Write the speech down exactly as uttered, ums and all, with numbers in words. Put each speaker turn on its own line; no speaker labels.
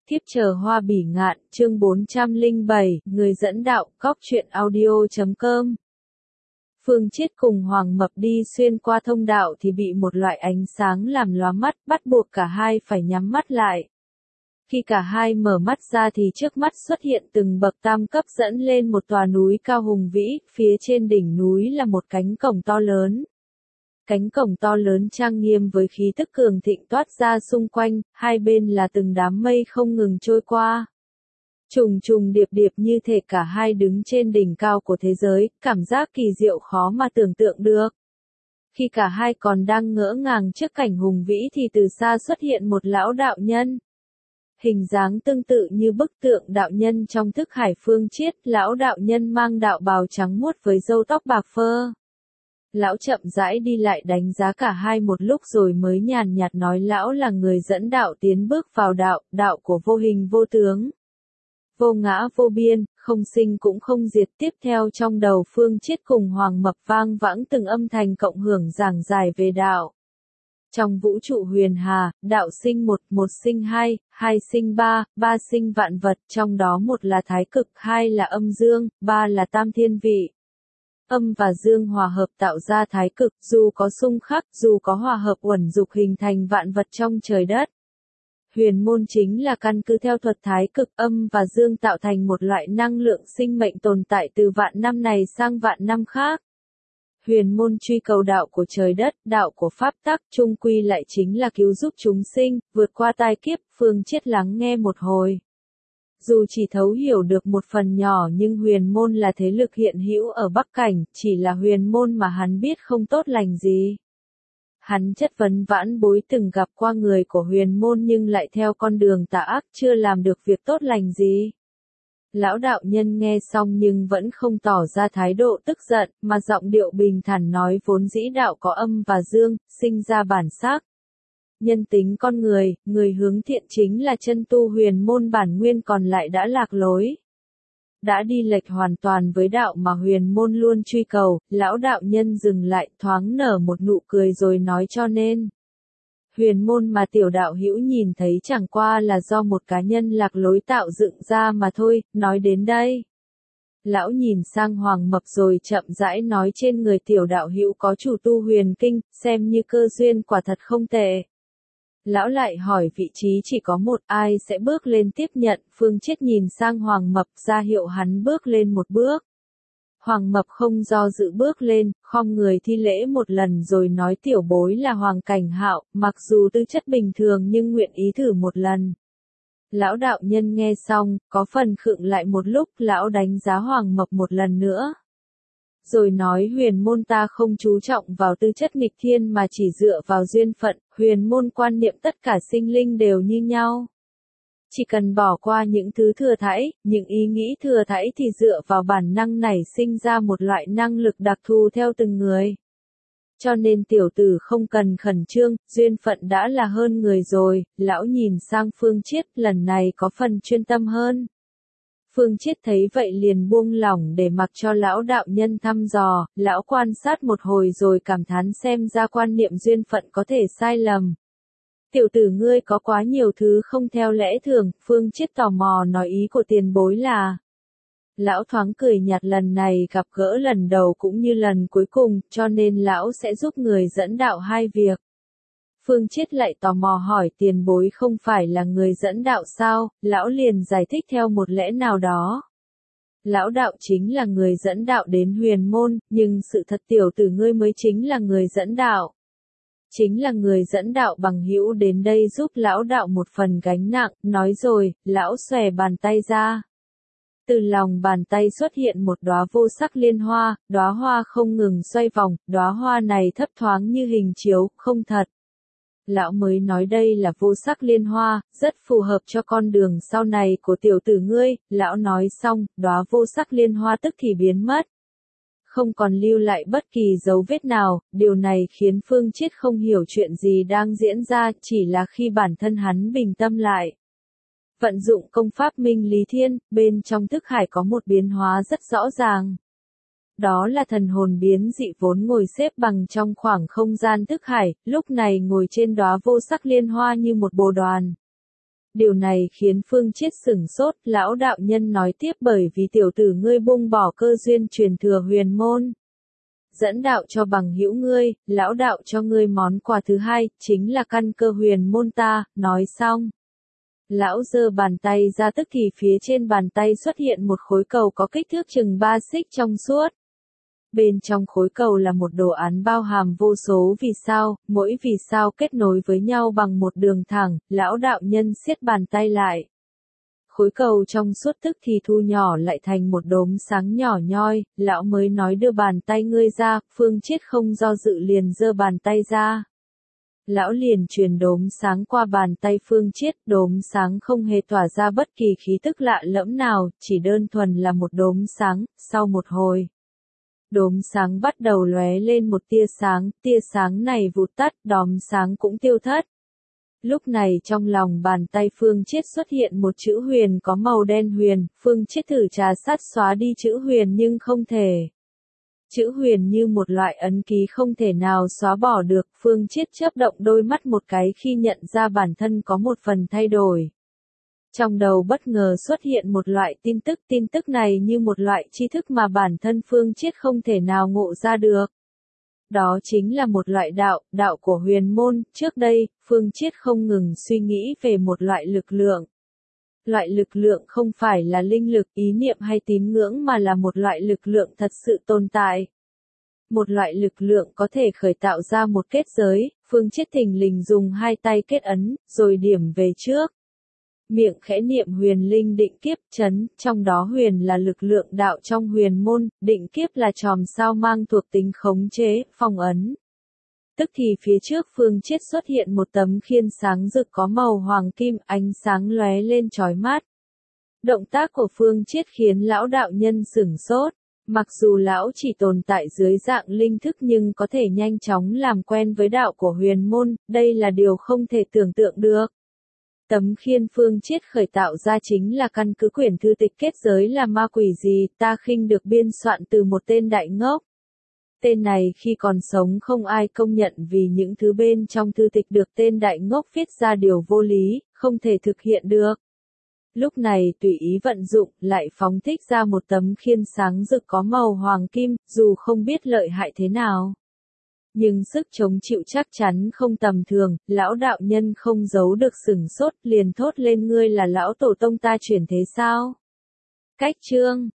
Thiếp chờ hoa bỉ ngạn, chương bốn trăm lẻ bảy, người dẫn đạo, cóc truyện audio chấm com. Phương Chiết cùng Hoàng Mập đi xuyên qua thông đạo thì bị một loại ánh sáng làm lóa mắt, bắt buộc cả hai phải nhắm mắt lại. Khi cả hai mở mắt ra thì trước mắt xuất hiện từng bậc tam cấp dẫn lên một tòa núi cao hùng vĩ, phía trên đỉnh núi là một cánh cổng to lớn. Cánh cổng to lớn trang nghiêm với khí tức cường thịnh toát ra xung quanh, hai bên là từng đám mây không ngừng trôi qua. Trùng trùng điệp điệp như thể cả hai đứng trên đỉnh cao của thế giới, cảm giác kỳ diệu khó mà tưởng tượng được. Khi cả hai còn đang ngỡ ngàng trước cảnh hùng vĩ thì từ xa xuất hiện một lão đạo nhân. Hình dáng tương tự như bức tượng đạo nhân trong thức hải Phương Chiết, lão đạo nhân mang đạo bào trắng muốt với râu tóc bạc phơ. Lão chậm rãi đi lại đánh giá cả hai một lúc rồi mới nhàn nhạt nói lão là người dẫn đạo tiến bước vào đạo, đạo của vô hình vô tướng. Vô ngã vô biên, không sinh cũng không diệt. Tiếp theo trong đầu Phương Chiết cùng Hoàng Mập vang vãng từng âm thanh cộng hưởng giảng giải về đạo. Trong vũ trụ huyền hà, đạo sinh một, một sinh hai, hai sinh ba, ba sinh vạn vật, trong đó một là thái cực, hai là âm dương, ba là tam thiên vị. Âm và dương hòa hợp tạo ra thái cực, dù có xung khắc, dù có hòa hợp uẩn dục hình thành vạn vật trong trời đất. Huyền môn chính là căn cứ theo thuật thái cực, âm và dương tạo thành một loại năng lượng sinh mệnh tồn tại từ vạn năm này sang vạn năm khác. Huyền môn truy cầu đạo của trời đất, đạo của pháp tắc, chung quy lại chính là cứu giúp chúng sinh, vượt qua tai kiếp. Phương Chiết lắng nghe một hồi. Dù chỉ thấu hiểu được một phần nhỏ nhưng huyền môn là thế lực hiện hữu ở Bắc Cảnh, chỉ là huyền môn mà hắn biết không tốt lành gì. Hắn chất vấn vãn bối từng gặp qua người của huyền môn nhưng lại theo con đường tà ác, chưa làm được việc tốt lành gì. Lão đạo nhân nghe xong nhưng vẫn không tỏ ra thái độ tức giận, mà giọng điệu bình thản nói vốn dĩ đạo có âm và dương, sinh ra bản sắc. Nhân tính con người, người hướng thiện chính là chân tu huyền môn bản nguyên còn lại đã lạc lối. Đã đi lệch hoàn toàn với đạo mà huyền môn luôn truy cầu. Lão đạo nhân dừng lại thoáng nở một nụ cười rồi nói cho nên. Huyền môn mà tiểu đạo hữu nhìn thấy chẳng qua là do một cá nhân lạc lối tạo dựng ra mà thôi. Nói đến đây, lão nhìn sang Hoàng Mập rồi chậm rãi nói trên người tiểu đạo hữu có chủ tu huyền kinh, xem như cơ duyên quả thật không tệ. Lão lại hỏi vị trí chỉ có một, ai sẽ bước lên tiếp nhận. Phương Chiết nhìn sang Hoàng Mập ra hiệu hắn bước lên một bước. Hoàng Mập không do dự bước lên, khom người thi lễ một lần rồi nói tiểu bối là Hoàng Cảnh Hạo, mặc dù tư chất bình thường nhưng nguyện ý thử một lần. Lão đạo nhân nghe xong, có phần khựng lại một lúc, lão đánh giá Hoàng Mập một lần nữa. Rồi nói huyền môn ta không chú trọng vào tư chất nghịch thiên mà chỉ dựa vào duyên phận, huyền môn quan niệm tất cả sinh linh đều như nhau. Chỉ cần bỏ qua những thứ thừa thãi, những ý nghĩ thừa thãi thì dựa vào bản năng nảy sinh ra một loại năng lực đặc thù theo từng người. Cho nên tiểu tử không cần khẩn trương, duyên phận đã là hơn người rồi. Lão nhìn sang Phương Chiết lần này có phần chuyên tâm hơn. Phương Chiết thấy vậy liền buông lỏng để mặc cho lão đạo nhân thăm dò. Lão quan sát một hồi rồi cảm thán xem ra quan niệm duyên phận có thể sai lầm. Tiểu tử ngươi có quá nhiều thứ không theo lẽ thường. Phương Chiết tò mò nói ý của tiền bối là. Lão thoáng cười nhạt lần này gặp gỡ lần đầu cũng như lần cuối cùng, cho nên lão sẽ giúp người dẫn đạo hai việc. Phương Chiết lại tò mò hỏi tiền bối không phải là người dẫn đạo sao. Lão liền giải thích theo một lẽ nào đó. Lão đạo chính là người dẫn đạo đến huyền môn, nhưng sự thật tiểu tử ngươi mới chính là người dẫn đạo. Chính là người dẫn đạo bằng hữu đến đây giúp lão đạo một phần gánh nặng. Nói rồi, lão xòe bàn tay ra. Từ lòng bàn tay xuất hiện một đóa vô sắc liên hoa, đóa hoa không ngừng xoay vòng, đóa hoa này thấp thoáng như hình chiếu, không thật. Lão mới nói đây là vô sắc liên hoa, rất phù hợp cho con đường sau này của tiểu tử ngươi. Lão nói xong, đóa vô sắc liên hoa tức thì biến mất. Không còn lưu lại bất kỳ dấu vết nào. Điều này khiến Phương Chiết không hiểu chuyện gì đang diễn ra, chỉ là khi bản thân hắn bình tâm lại. Vận dụng công pháp Minh Lý Thiên, bên trong thức hải có một biến hóa rất rõ ràng. Đó là thần hồn biến dị vốn ngồi xếp bằng trong khoảng không gian thức hải, lúc này ngồi trên đóa vô sắc liên hoa như một bồ đoàn. Điều này khiến Phương Chiết sửng sốt, lão đạo nhân nói tiếp bởi vì tiểu tử ngươi buông bỏ cơ duyên truyền thừa huyền môn. Dẫn đạo cho bằng hữu ngươi, lão đạo cho ngươi món quà thứ hai, chính là căn cơ huyền môn ta, nói xong. Lão giơ bàn tay ra tức thì phía trên bàn tay xuất hiện một khối cầu có kích thước chừng ba xích trong suốt. Bên trong khối cầu là một đồ án bao hàm vô số vì sao, mỗi vì sao kết nối với nhau bằng một đường thẳng, lão đạo nhân siết bàn tay lại. Khối cầu trong suốt tức thì thu nhỏ lại thành một đốm sáng nhỏ nhoi, lão mới nói đưa bàn tay ngươi ra, Phương Chiết không do dự liền giơ bàn tay ra. Lão liền truyền đốm sáng qua bàn tay Phương Chiết, đốm sáng không hề tỏa ra bất kỳ khí tức lạ lẫm nào, chỉ đơn thuần là một đốm sáng, sau một hồi. Đốm sáng bắt đầu lóe lên một tia sáng, tia sáng này vụt tắt, đốm sáng cũng tiêu thất. Lúc này trong lòng bàn tay Phương Chiết xuất hiện một chữ huyền có màu đen huyền, Phương Chiết thử trà sát xóa đi chữ huyền nhưng không thể. Chữ huyền như một loại ấn ký không thể nào xóa bỏ được, Phương Chiết chớp động đôi mắt một cái khi nhận ra bản thân có một phần thay đổi. Trong đầu bất ngờ xuất hiện một loại tin tức, tin tức này như một loại tri thức mà bản thân Phương Chiết không thể nào ngộ ra được. Đó chính là một loại đạo, đạo của huyền môn, trước đây, Phương Chiết không ngừng suy nghĩ về một loại lực lượng. Loại lực lượng không phải là linh lực, ý niệm hay tín ngưỡng mà là một loại lực lượng thật sự tồn tại. Một loại lực lượng có thể khởi tạo ra một kết giới, Phương Chiết thình lình dùng hai tay kết ấn, rồi điểm về trước. Miệng khẽ niệm huyền linh định kiếp chấn, trong đó huyền là lực lượng đạo trong huyền môn, định kiếp là chòm sao mang thuộc tính khống chế, phong ấn. Tức thì phía trước Phương Chiết xuất hiện một tấm khiên sáng rực có màu hoàng kim, ánh sáng lóe lên chói mắt. Động tác của Phương Chiết khiến lão đạo nhân sửng sốt. Mặc dù lão chỉ tồn tại dưới dạng linh thức nhưng có thể nhanh chóng làm quen với đạo của huyền môn, đây là điều không thể tưởng tượng được. Tấm khiên Phương Chiết khởi tạo ra chính là căn cứ quyển thư tịch kết giới là ma quỷ gì, ta khinh được biên soạn từ một tên đại ngốc. Tên này khi còn sống không ai công nhận vì những thứ bên trong thư tịch được tên đại ngốc viết ra điều vô lý, không thể thực hiện được. Lúc này tùy ý vận dụng, lại phóng thích ra một tấm khiên sáng rực có màu hoàng kim, dù không biết lợi hại thế nào. Nhưng sức chống chịu chắc chắn không tầm thường, lão đạo nhân không giấu được sửng sốt, liền thốt lên ngươi là lão tổ tông ta chuyển thế sao? Cách chương